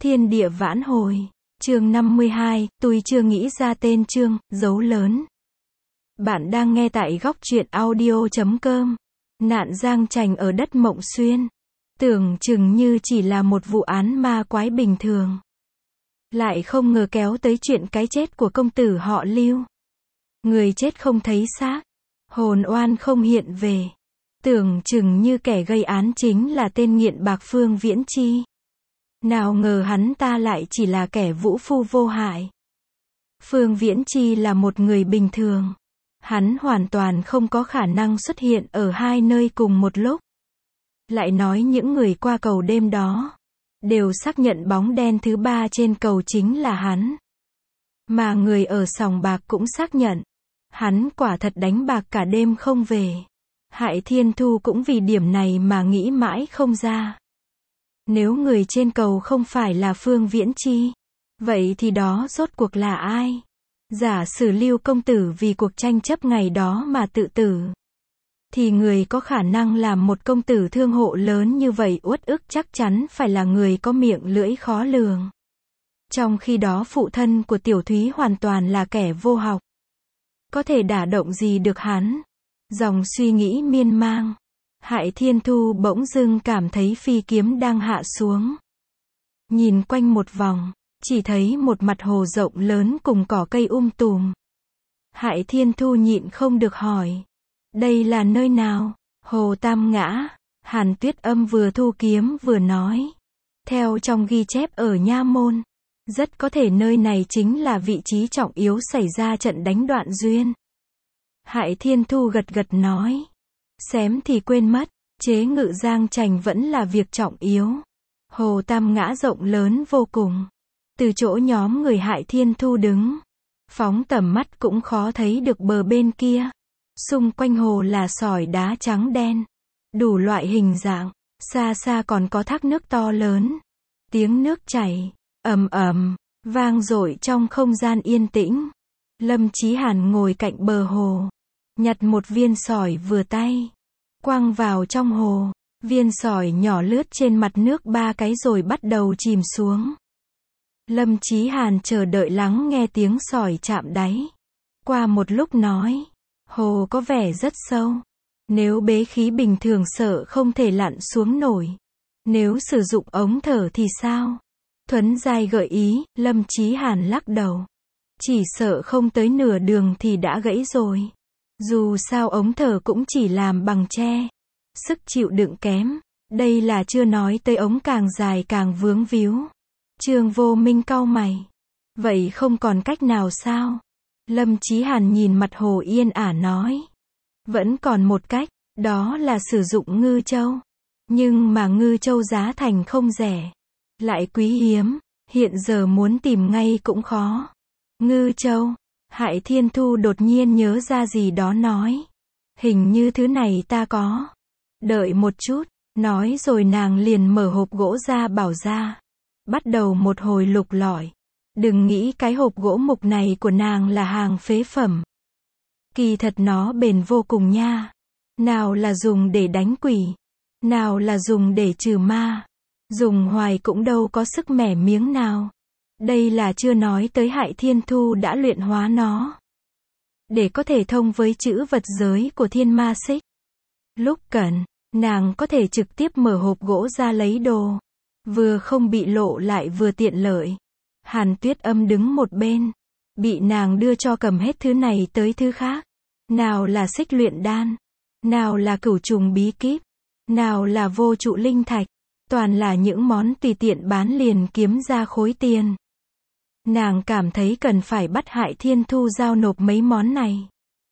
Thiên địa vãn hồi. Chương 52, tôi chưa nghĩ ra tên chương, dấu lớn. Bạn đang nghe tại góc truyện audio.com. Nạn giang trành ở đất Mộng Xuyên. Tưởng chừng như chỉ là một vụ án ma quái bình thường. Lại không ngờ kéo tới chuyện cái chết của công tử họ Lưu. Người chết không thấy xác. Hồn oan không hiện về. Tưởng chừng như kẻ gây án chính là tên nghiện bạc Phương Viễn Chi. Nào ngờ hắn ta lại chỉ là kẻ vũ phu vô hại. Phương Viễn Chi là một người bình thường. Hắn hoàn toàn không có khả năng xuất hiện ở hai nơi cùng một lúc. Lại nói những người qua cầu đêm đó đều xác nhận bóng đen thứ ba trên cầu chính là hắn. Mà người ở sòng bạc cũng xác nhận. Hắn quả thật đánh bạc cả đêm không về. Hại Thiên Thu cũng vì điểm này mà nghĩ mãi không ra. Nếu người trên cầu không phải là Phương Viễn Chi, vậy thì đó rốt cuộc là ai? Giả sử Lưu công tử vì cuộc tranh chấp ngày đó mà tự tử, thì người có khả năng làm một công tử thương hộ lớn như vậy uất ức chắc chắn phải là người có miệng lưỡi khó lường. Trong khi đó phụ thân của Tiểu Thúy hoàn toàn là kẻ vô học. Có thể đả động gì được hắn? Dòng suy nghĩ miên man. Hại Thiên Thu bỗng dưng cảm thấy phi kiếm đang hạ xuống. Nhìn quanh một vòng, chỉ thấy một mặt hồ rộng lớn cùng cỏ cây tùm. Hại Thiên Thu nhịn không được hỏi. Đây là nơi nào? Hồ Tam Ngã. Hàn Tuyết Âm vừa thu kiếm vừa nói. Theo trong ghi chép ở Nha Môn, rất có thể nơi này chính là vị trí trọng yếu xảy ra trận đánh Đoạn Duyên. Hại Thiên Thu gật gật nói. Xém thì quên mất, chế ngự giang trành vẫn là việc trọng yếu. Hồ Tam Ngã rộng lớn vô cùng. Từ chỗ nhóm người Hại Thiên Thu đứng, phóng tầm mắt cũng khó thấy được bờ bên kia. Xung quanh hồ là sỏi đá trắng đen, đủ loại hình dạng, xa xa còn có thác nước to lớn. Tiếng nước chảy, ầm ầm, vang dội trong không gian yên tĩnh. Lâm Chí Hàn ngồi cạnh bờ hồ, nhặt một viên sỏi vừa tay, quăng vào trong hồ. Viên sỏi nhỏ lướt trên mặt nước 3 cái rồi bắt đầu chìm xuống. Lâm Chí Hàn chờ đợi lắng nghe tiếng sỏi chạm đáy. Qua một lúc nói, hồ có vẻ rất sâu. Nếu bế khí bình thường sợ không thể lặn xuống nổi. Nếu sử dụng ống thở thì sao? Thuấn Giai gợi ý, Lâm Chí Hàn lắc đầu. Chỉ sợ không tới nửa đường thì đã gãy rồi. Dù sao ống thở cũng chỉ làm bằng tre. Sức chịu đựng kém. Đây là chưa nói tới ống càng dài càng vướng víu. Trương Vô Minh cau mày. Vậy không còn cách nào sao? Lâm Chí Hàn nhìn mặt hồ yên ả nói. Vẫn còn một cách, đó là sử dụng ngư châu. Nhưng mà ngư châu giá thành không rẻ. Lại quý hiếm, hiện giờ muốn tìm ngay cũng khó. Ngư châu. Hại Thiên Thu đột nhiên nhớ ra gì đó nói. Hình như thứ này ta có. Đợi một chút, nói rồi nàng liền mở hộp gỗ ra bảo ra. Bắt đầu một hồi lục lọi. Đừng nghĩ cái hộp gỗ mục này của nàng là hàng phế phẩm. Kỳ thật nó bền vô cùng nha. Nào là dùng để đánh quỷ, nào là dùng để trừ ma. Dùng hoài cũng đâu có sức mẻ miếng nào. Đây là chưa nói tới Hại Thiên Thu đã luyện hóa nó. Để có thể thông với chữ vật giới của Thiên Ma Xích. Lúc cần, nàng có thể trực tiếp mở hộp gỗ ra lấy đồ. Vừa không bị lộ lại vừa tiện lợi. Hàn Tuyết Âm đứng một bên. Bị nàng đưa cho cầm hết thứ này tới thứ khác. Nào là xích luyện đan. Nào là cửu trùng bí kíp. Nào là vô trụ linh thạch. Toàn là những món tùy tiện bán liền kiếm ra khối tiền. Nàng cảm thấy cần phải bắt Hại Thiên Thu giao nộp mấy món này.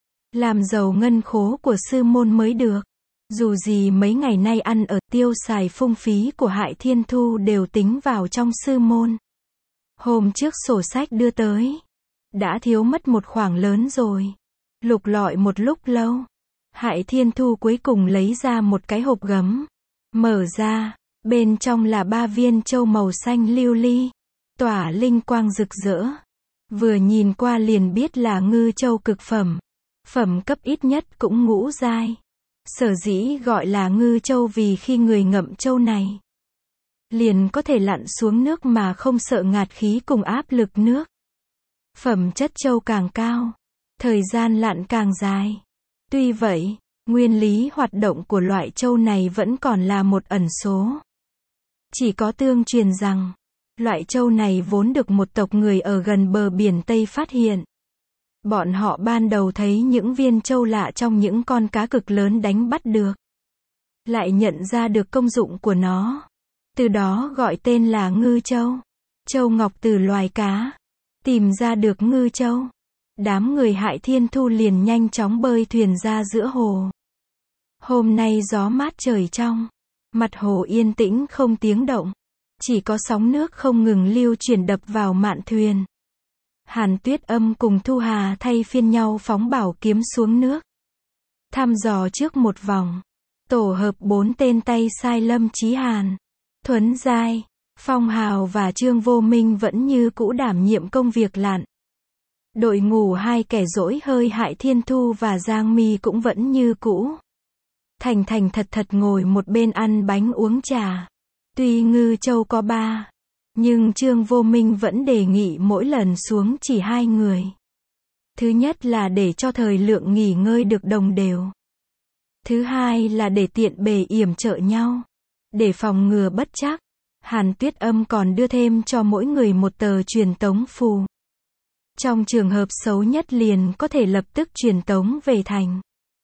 Làm giàu ngân khố của sư môn mới được. Dù gì mấy ngày nay ăn ở tiêu xài phung phí của Hại Thiên Thu đều tính vào trong sư môn. Hôm trước sổ sách đưa tới. Đã thiếu mất một khoản lớn rồi. Lục lọi một lúc lâu. Hại Thiên Thu cuối cùng lấy ra một cái hộp gấm. Mở ra. Bên trong là 3 viên châu màu xanh lưu ly. Tỏa linh quang rực rỡ. Vừa nhìn qua liền biết là ngư châu cực phẩm. Phẩm cấp ít nhất cũng ngũ giai. Sở dĩ gọi là ngư châu vì khi người ngậm châu này, liền có thể lặn xuống nước mà không sợ ngạt khí cùng áp lực nước. Phẩm chất trâu càng cao, thời gian lặn càng dài. Tuy vậy, nguyên lý hoạt động của loại trâu này vẫn còn là một ẩn số. Chỉ có tương truyền rằng, loại trâu này vốn được một tộc người ở gần bờ biển Tây phát hiện. Bọn họ ban đầu thấy những viên trâu lạ trong những con cá cực lớn đánh bắt được. Lại nhận ra được công dụng của nó. Từ đó gọi tên là ngư trâu. Trâu ngọc từ loài cá. Tìm ra được ngư trâu. Đám người Hại Thiên Thu liền nhanh chóng bơi thuyền ra giữa hồ. Hôm nay gió mát trời trong. Mặt hồ yên tĩnh không tiếng động. Chỉ có sóng nước không ngừng lưu chuyển đập vào mạn thuyền. Hàn Tuyết Âm cùng Thu Hà thay phiên nhau phóng bảo kiếm xuống nước. Thăm dò trước một vòng. Tổ hợp 4 tên tay sai Lâm Chí Hàn, Thuấn Giai, Phong Hào và Trương Vô Minh vẫn như cũ đảm nhiệm công việc lặn. Đội ngũ 2 kẻ dỗi hơi Hại Thiên Thu và Giang Mi cũng vẫn như cũ. Thành thành thật thật ngồi một bên ăn bánh uống trà. Tuy ngư trâu có 3, nhưng Trương Vô Minh vẫn đề nghị mỗi lần xuống chỉ 2 người. Thứ nhất là để cho thời lượng nghỉ ngơi được đồng đều. Thứ hai là để tiện bề yểm trợ nhau. Để phòng ngừa bất trắc, Hàn Tuyết Âm còn đưa thêm cho mỗi người một tờ truyền tống phù. Trong trường hợp xấu nhất liền có thể lập tức truyền tống về thành.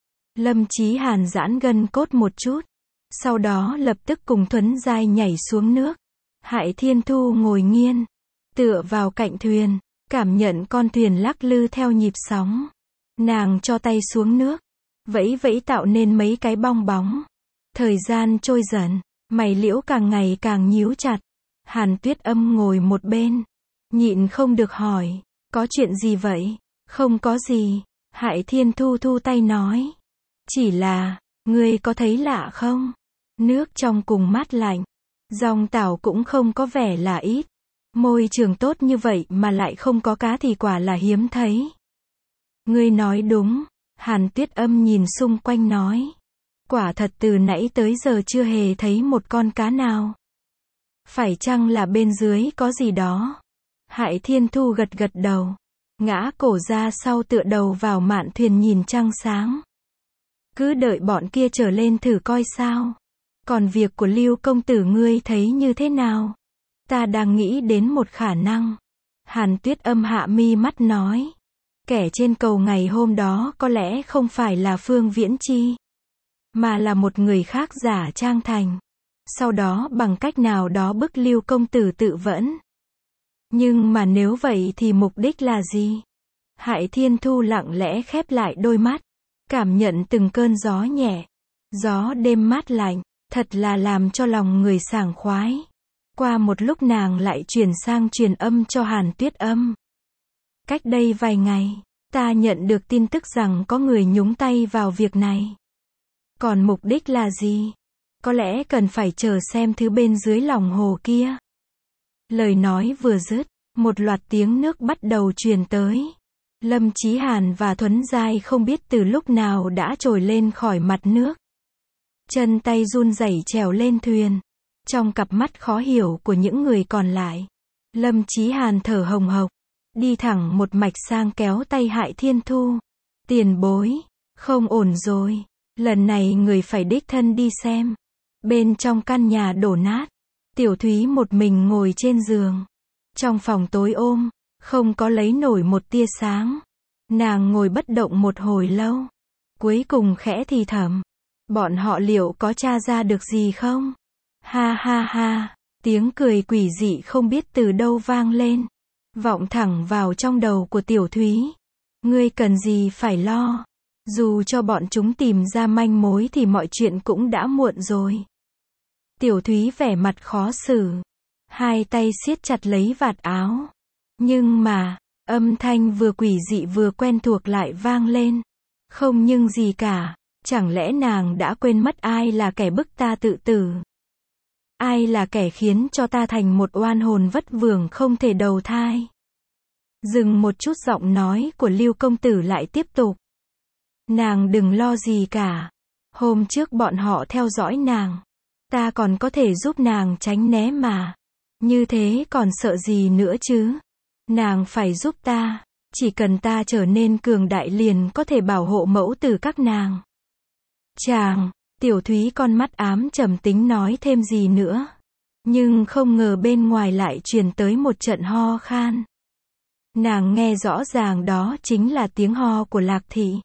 Lâm Chí Hàn giãn gân cốt một chút. Sau đó lập tức cùng Thuấn Giai nhảy xuống nước. Hại Thiên Thu ngồi nghiêng, tựa vào cạnh thuyền, cảm nhận con thuyền lắc lư theo nhịp sóng. Nàng cho tay xuống nước, vẫy vẫy tạo nên mấy cái bong bóng. Thời gian trôi dần, mày liễu càng ngày càng nhíu chặt. Hàn Tuyết Âm ngồi một bên, nhịn không được hỏi, có chuyện gì vậy? Không có gì, Hại Thiên Thu thu tay nói. Chỉ là, ngươi có thấy lạ không? Nước trong cùng mát lạnh. Dòng tảo cũng không có vẻ là ít. Môi trường tốt như vậy mà lại không có cá thì quả là hiếm thấy. Ngươi nói đúng. Hàn Tuyết Âm nhìn xung quanh nói. Quả thật từ nãy tới giờ chưa hề thấy một con cá nào. Phải chăng là bên dưới có gì đó? Hại Thiên Thu gật gật đầu. Ngã cổ ra sau tựa đầu vào mạn thuyền nhìn trăng sáng. Cứ đợi bọn kia trở lên thử coi sao. Còn việc của Lưu công tử ngươi thấy như thế nào? Ta đang nghĩ đến một khả năng. Hàn Tuyết Âm hạ mi mắt nói. Kẻ trên cầu ngày hôm đó có lẽ không phải là Phương Viễn Chi, mà là một người khác giả trang thành. Sau đó bằng cách nào đó bức Lưu công tử tự vẫn. Nhưng mà nếu vậy thì mục đích là gì? Hại Thiên Thu lặng lẽ khép lại đôi mắt. Cảm nhận từng cơn gió nhẹ. Gió đêm mát lạnh. Thật là làm cho lòng người sảng khoái. Qua một lúc nàng lại chuyển sang truyền âm cho Hàn Tuyết Âm. Cách đây vài ngày, ta nhận được tin tức rằng có người nhúng tay vào việc này. Còn mục đích là gì? Có lẽ cần phải chờ xem thứ bên dưới lòng hồ kia. Lời nói vừa dứt, một loạt tiếng nước bắt đầu truyền tới. Lâm Chí Hàn và Thuấn Giai không biết từ lúc nào đã trồi lên khỏi mặt nước. Chân tay run rẩy trèo lên thuyền. Trong cặp mắt khó hiểu của những người còn lại, Lâm Chí Hàn thở hồng hộc, đi thẳng một mạch sang kéo tay Hại Thiên Thu. Tiền bối, không ổn rồi, lần này người phải đích thân đi xem. Bên trong căn nhà đổ nát, Tiểu Thúy một mình ngồi trên giường. Trong phòng tối om, không có lấy nổi một tia sáng. Nàng ngồi bất động một hồi lâu. Cuối cùng khẽ thì thầm. Bọn họ liệu có tra ra được gì không? Ha ha ha, tiếng cười quỷ dị không biết từ đâu vang lên. Vọng thẳng vào trong đầu của Tiểu Thúy. Ngươi cần gì phải lo. Dù cho bọn chúng tìm ra manh mối thì mọi chuyện cũng đã muộn rồi. Tiểu Thúy vẻ mặt khó xử. Hai tay siết chặt lấy vạt áo. Nhưng mà, âm thanh vừa quỷ dị vừa quen thuộc lại vang lên. Không nhưng gì cả. Chẳng lẽ nàng đã quên mất ai là kẻ bức ta tự tử? Ai là kẻ khiến cho ta thành một oan hồn vất vưởng không thể đầu thai? Dừng một chút, giọng nói của Lưu công tử lại tiếp tục. Nàng đừng lo gì cả. Hôm trước bọn họ theo dõi nàng. Ta còn có thể giúp nàng tránh né mà. Như thế còn sợ gì nữa chứ? Nàng phải giúp ta. Chỉ cần ta trở nên cường đại liền có thể bảo hộ mẫu tử các nàng. Chàng, Tiểu Thúy con mắt ám trầm tính nói thêm gì nữa. Nhưng không ngờ bên ngoài lại truyền tới một trận ho khan. Nàng nghe rõ ràng đó chính là tiếng ho của Lạc Thị.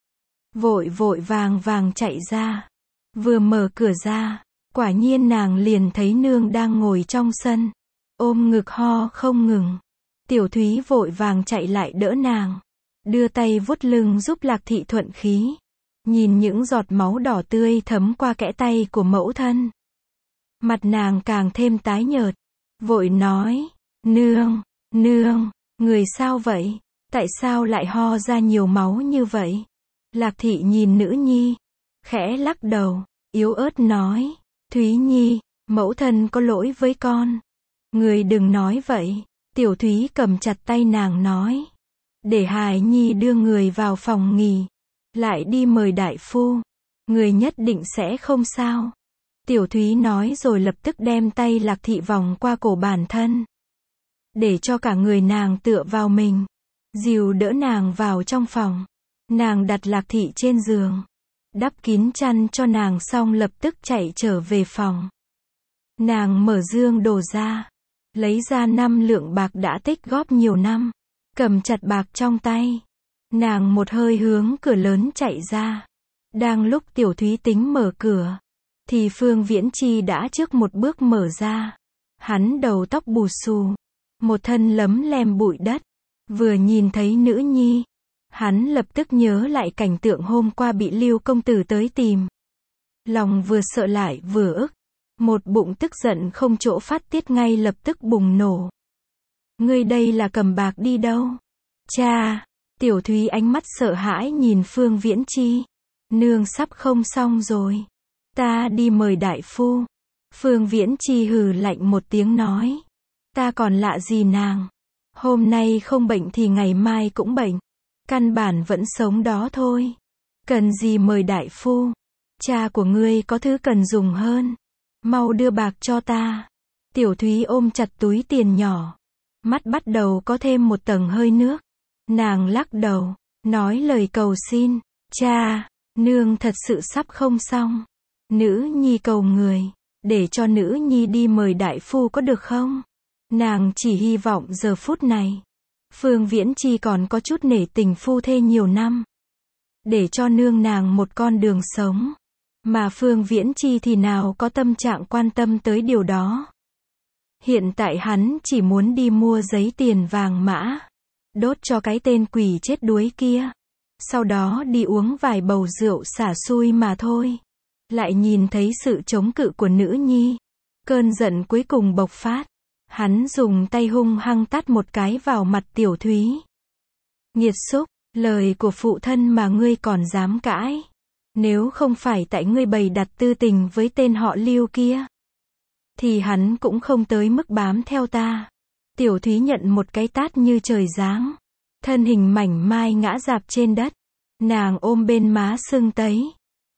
Vội vội vàng vàng chạy ra. Vừa mở cửa ra, quả nhiên nàng liền thấy nương đang ngồi trong sân, ôm ngực ho không ngừng. Tiểu Thúy vội vàng chạy lại đỡ nàng, đưa tay vuốt lưng giúp Lạc Thị thuận khí. Nhìn những giọt máu đỏ tươi thấm qua kẽ tay của mẫu thân. Mặt nàng càng thêm tái nhợt, vội nói, nương, người sao vậy? Tại sao lại ho ra nhiều máu như vậy? Lạc Thị nhìn nữ nhi, khẽ lắc đầu, yếu ớt nói, Thúy Nhi, mẫu thân có lỗi với con. Người đừng nói vậy. Tiểu Thúy cầm chặt tay nàng nói, để hài nhi đưa người vào phòng nghỉ, lại đi mời đại phu, người nhất định sẽ không sao. Tiểu Thúy nói rồi lập tức đem tay Lạc Thị vòng qua cổ bản thân, để cho cả người nàng tựa vào mình, dìu đỡ nàng vào trong phòng. Nàng đặt Lạc Thị trên giường, đắp kín chăn cho nàng xong lập tức chạy trở về phòng. Nàng mở dương đồ ra, lấy ra 5 lượng bạc đã tích góp nhiều năm, cầm chặt bạc trong tay. Nàng một hơi hướng cửa lớn chạy ra. Đang lúc Tiểu Thúy tính mở cửa, thì Phương Viễn Chi đã trước một bước mở ra. Hắn đầu tóc bù xù, một thân lấm lem bụi đất. Vừa nhìn thấy nữ nhi, hắn lập tức nhớ lại cảnh tượng hôm qua bị Lưu công tử tới tìm. Lòng vừa sợ lại vừa ức, một bụng tức giận không chỗ phát tiết ngay lập tức bùng nổ. Ngươi đây là cầm bạc đi đâu? Cha! Tiểu Thúy ánh mắt sợ hãi nhìn Phương Viễn Chi. Nương sắp không xong rồi. Ta đi mời đại phu. Phương Viễn Chi hừ lạnh một tiếng nói. Ta còn lạ gì nàng? Hôm nay không bệnh thì ngày mai cũng bệnh. Căn bản vẫn sống đó thôi. Cần gì mời đại phu? Cha của ngươi có thứ cần dùng hơn. Mau đưa bạc cho ta. Tiểu Thúy ôm chặt túi tiền nhỏ. Mắt bắt đầu có thêm một tầng hơi nước. Nàng lắc đầu, nói lời cầu xin. Cha, nương thật sự sắp không xong. Nữ nhi cầu người, để cho nữ nhi đi mời đại phu có được không? Nàng chỉ hy vọng giờ phút này, Phương Viễn Chi còn có chút nể tình phu thê nhiều năm, để cho nương nàng một con đường sống. Mà Phương Viễn Chi thì nào có tâm trạng quan tâm tới điều đó. Hiện tại hắn chỉ muốn đi mua giấy tiền vàng mã, đốt cho cái tên quỷ chết đuối kia. Sau đó đi uống vài bầu rượu xả xui mà thôi. Lại nhìn thấy sự chống cự của nữ nhi. Cơn giận cuối cùng bộc phát. Hắn dùng tay hung hăng tát một cái vào mặt Tiểu Thúy. Nghiệt xúc, lời của phụ thân mà ngươi còn dám cãi. Nếu không phải tại ngươi bày đặt tư tình với tên họ Lưu kia, thì hắn cũng không tới mức bám theo ta. Tiểu Thúy nhận một cái tát như trời giáng. Thân hình mảnh mai ngã rạp trên đất. Nàng ôm bên má sưng tấy.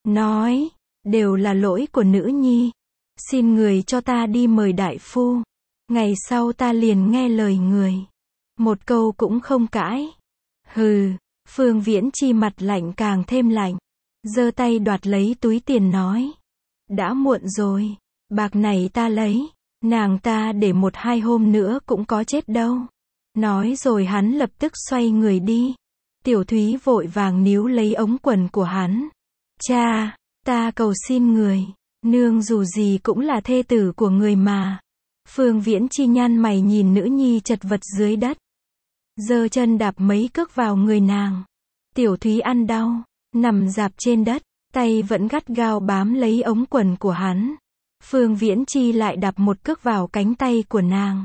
Nói, đều là lỗi của nữ nhi. Xin người cho ta đi mời đại phu. Ngày sau ta liền nghe lời người. Một câu cũng không cãi. Hừ, Phương Viễn Chi mặt lạnh càng thêm lạnh. Giơ tay đoạt lấy túi tiền nói. Đã muộn rồi. Bạc này ta lấy. Nàng ta để 1-2 hôm nữa cũng có chết đâu. Nói rồi hắn lập tức xoay người đi. Tiểu Thúy vội vàng níu lấy ống quần của hắn. Cha, ta cầu xin người. Nương dù gì cũng là thê tử của người mà. Phương Viễn Chi nhăn mày nhìn nữ nhi chật vật dưới đất. Giơ chân đạp mấy cước vào người nàng. Tiểu Thúy ăn đau, nằm rạp trên đất, tay vẫn gắt gao bám lấy ống quần của hắn. Phương Viễn Chi lại đạp một cước vào cánh tay của nàng.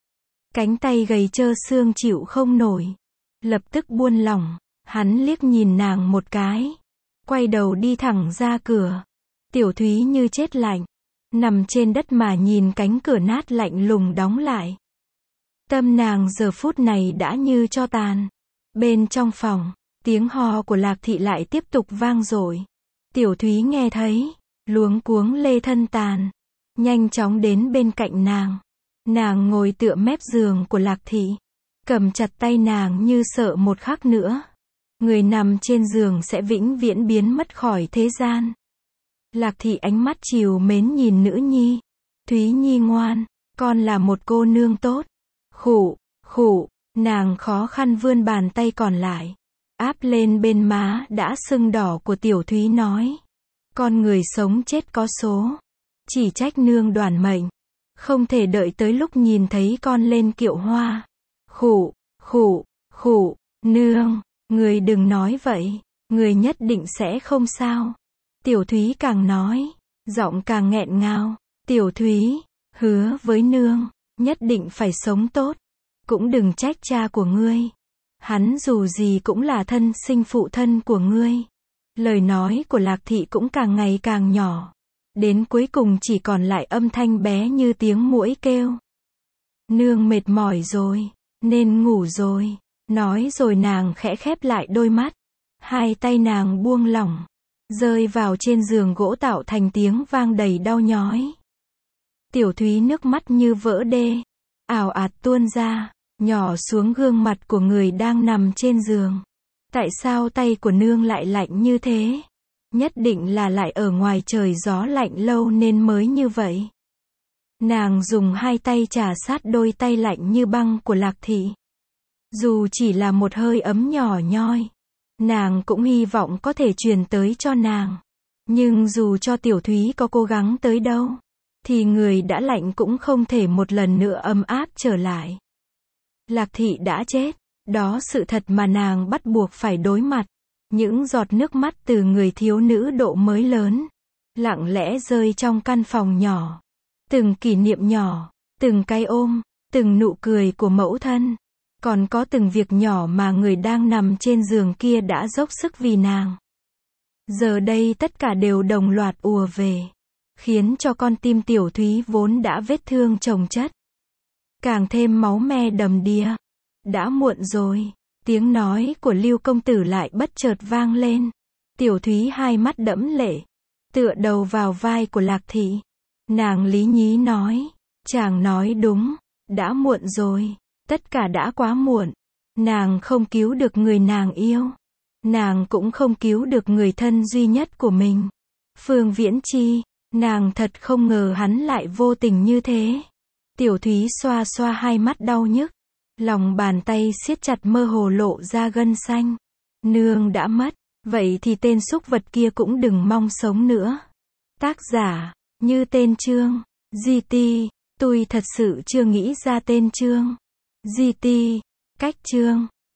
Cánh tay gầy trơ xương chịu không nổi. Lập tức buông lỏng, hắn liếc nhìn nàng một cái. Quay đầu đi thẳng ra cửa. Tiểu Thúy như chết lạnh. Nằm trên đất mà nhìn cánh cửa nát lạnh lùng đóng lại. Tâm nàng giờ phút này đã như tro tàn. Bên trong phòng, tiếng ho của Lạc Thị lại tiếp tục vang dội. Tiểu Thúy nghe thấy, luống cuống lê thân tàn. nhanh chóng đến bên cạnh nàng. Nàng ngồi tựa mép giường của Lạc Thị, cầm chặt tay nàng như sợ một khắc nữa, người nằm trên giường sẽ vĩnh viễn biến mất khỏi thế gian. Lạc Thị ánh mắt trìu mến nhìn nữ nhi. Thúy Nhi ngoan, con là một cô nương tốt. Khụ, khụ, nàng khó khăn vươn bàn tay còn lại, áp lên bên má đã sưng đỏ của Tiểu Thúy nói. Con người sống chết có số. Chỉ trách nương đoản mệnh. Không thể đợi tới lúc nhìn thấy con lên kiệu hoa. Khụ, khụ, khụ, nương, người đừng nói vậy. Người nhất định sẽ không sao. Tiểu Thúy càng nói, giọng càng nghẹn ngào. Tiểu Thúy, hứa với nương, nhất định phải sống tốt. Cũng đừng trách cha của ngươi. Hắn dù gì cũng là thân sinh phụ thân của ngươi. Lời nói của Lạc Thị cũng càng ngày càng nhỏ. Đến cuối cùng chỉ còn lại âm thanh bé như tiếng muỗi kêu. Nương mệt mỏi rồi, nên ngủ rồi. Nói rồi nàng khẽ khép lại đôi mắt. Hai tay nàng buông lỏng, rơi vào trên giường gỗ tạo thành tiếng vang đầy đau nhói. Tiểu Thúy nước mắt như vỡ đê, ào ạt tuôn ra, nhỏ xuống gương mặt của người đang nằm trên giường. Tại sao tay của nương lại lạnh như thế? Nhất định là lại ở ngoài trời gió lạnh lâu nên mới như vậy. Nàng dùng hai tay chà sát đôi tay lạnh như băng của Lạc Thị. Dù chỉ là một hơi ấm nhỏ nhoi, nàng cũng hy vọng có thể truyền tới cho nàng. Nhưng dù cho Tiểu Thúy có cố gắng tới đâu, thì người đã lạnh cũng không thể một lần nữa ấm áp trở lại. Lạc Thị đã chết, đó sự thật mà nàng bắt buộc phải đối mặt. Những giọt nước mắt từ người thiếu nữ độ mới lớn, lặng lẽ rơi trong căn phòng nhỏ. Từng kỷ niệm nhỏ, từng cái ôm, từng nụ cười của mẫu thân. Còn có từng việc nhỏ mà người đang nằm trên giường kia đã dốc sức vì nàng. Giờ đây tất cả đều đồng loạt ùa về, khiến cho con tim Tiểu Thúy vốn đã vết thương chồng chất, càng thêm máu me đầm đìa. Đã muộn rồi. Tiếng nói của Lưu công tử lại bất chợt vang lên. Tiểu Thúy hai mắt đẫm lệ, tựa đầu vào vai của Lạc Thị. Nàng lý nhí nói, chàng nói đúng, đã muộn rồi, tất cả đã quá muộn. Nàng không cứu được người nàng yêu, nàng cũng không cứu được người thân duy nhất của mình, Phương Viễn Chi. Nàng thật không ngờ hắn lại vô tình như thế. Tiểu Thúy xoa xoa hai mắt đau nhức, lòng bàn tay siết chặt mơ hồ lộ ra gân xanh. Nương đã mất, vậy thì tên súc vật kia cũng đừng mong sống nữa. Tác giả, như tên chương, GT, tôi thật sự chưa nghĩ ra tên chương. GT, cách chương.